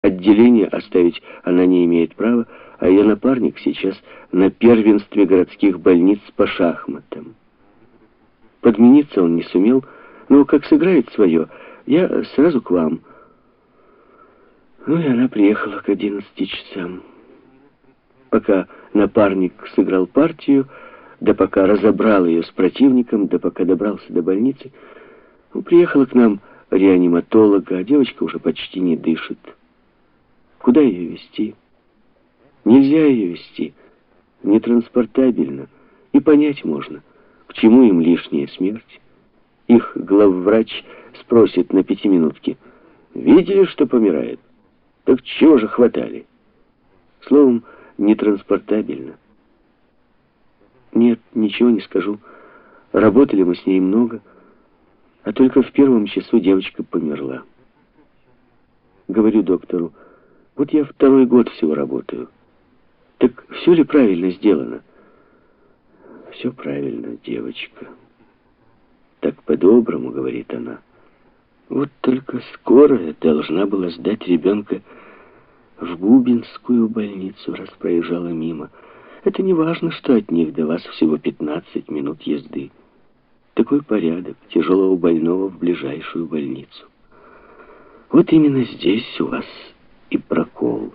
Отделение оставить она не имеет права, а ее напарник сейчас на первенстве городских больниц по шахматам. Подмениться он не сумел, но как сыграет свое, я сразу к вам. Ну и она приехала к 11 часам. Пока напарник сыграл партию, да пока разобрал ее с противником, да пока добрался до больницы, приехала к нам реаниматолог, а девочка уже почти не дышит. Куда ее везти? Нельзя ее везти. Нетранспортабельно. И понять можно, к чему им лишняя смерть. Их главврач спросит на 5-минутке: видели, что помирает? Так чего же хватали? Словом, нетранспортабельно. Нет, ничего не скажу. Работали мы с ней много, а только в первом часу девочка померла. Говорю доктору: вот я 2-й год всего работаю. Так все ли правильно сделано? Все правильно, девочка. Так по-доброму, говорит она. Вот только скорая должна была сдать ребенка в Губинскую больницу, раз проезжала мимо. Это не важно, что от них до вас всего 15 минут езды. Такой порядок: тяжелого больного в ближайшую больницу. Вот именно здесь у вас и прокол.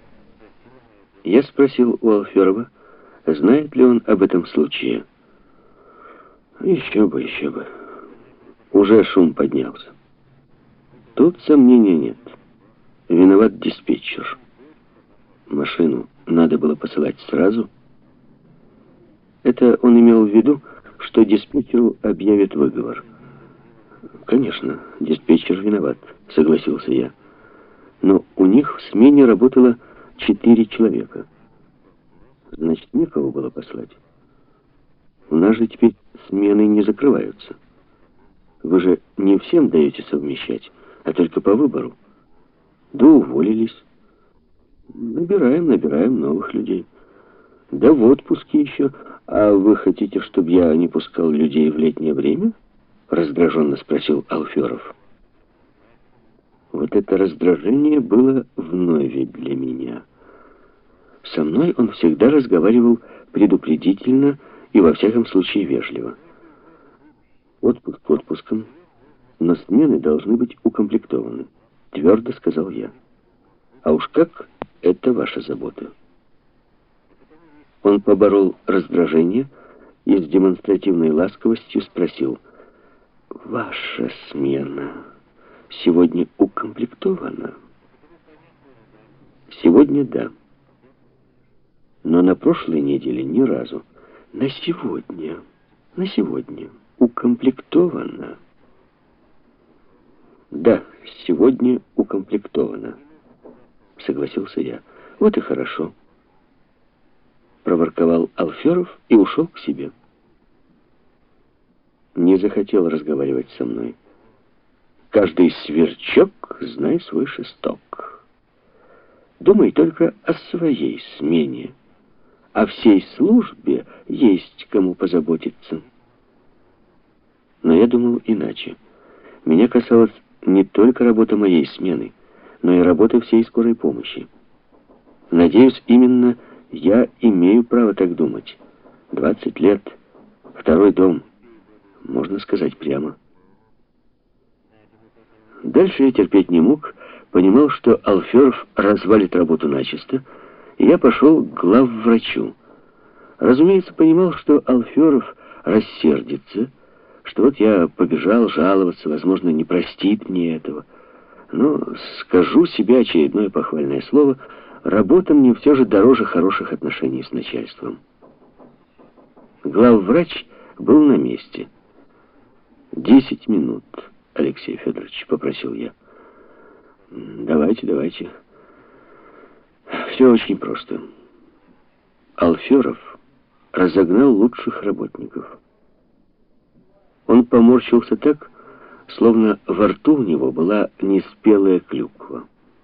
Я спросил у Алферова, знает ли он об этом случае. Еще бы, еще бы. Уже шум поднялся. Тут сомнений нет. Виноват диспетчер. Машину надо было посылать сразу. Это он имел в виду, что диспетчеру объявят выговор. Конечно, диспетчер виноват, согласился я. Но у них в смене работало 4 человека. Значит, некого было послать. У нас же теперь смены не закрываются. Вы же не всем даете совмещать, а только по выбору. Да уволились. Набираем новых людей. Да в отпуске еще. А вы хотите, чтобы я не пускал людей в летнее время? Раздраженно спросил Алферов. Вот это раздражение было вновь для меня. Со мной он всегда разговаривал предупредительно и во всяком случае вежливо. Отпуск отпуском, но смены должны быть укомплектованы, твердо сказал я. А уж как, это ваша забота. Он поборол раздражение и с демонстративной ласковостью спросил: ваша смена сегодня укомплектована? Сегодня да. Но на прошлой неделе ни разу. На сегодня укомплектована. Да, сегодня укомплектована, согласился я. Вот и хорошо. Проворковал Алферов и ушел к себе. Не захотел разговаривать со мной. Каждый сверчок, знай свой шесток. Думай только о своей смене. О всей службе есть кому позаботиться. Но я думал иначе. Меня касалась не только работа моей смены, но и работа всей скорой помощи. Надеюсь, именно я имею право так думать. 20 лет, 2-й дом, можно сказать прямо. Дальше я терпеть не мог, понимал, что Алферов развалит работу начисто, и я пошел к главврачу. Разумеется, понимал, что Алферов рассердится, что вот я побежал жаловаться, возможно, не простит мне этого. Но скажу себе очередное похвальное слово: работа мне все же дороже хороших отношений с начальством. Главврач был на месте. 10 минут, Алексей Федорович, попросил я. Давайте. Все очень просто. Алферов разогнал лучших работников. Он поморщился так, словно во рту у него была неспелая клюква.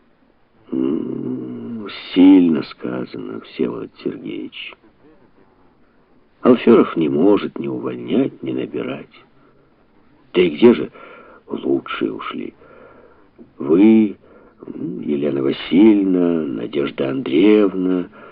Сильно сказано, Всеволод Сергеевич. Алферов не может ни увольнять, ни набирать. Да и где же лучшие ушли? Вы Елена Васильевна, Надежда Андреевна,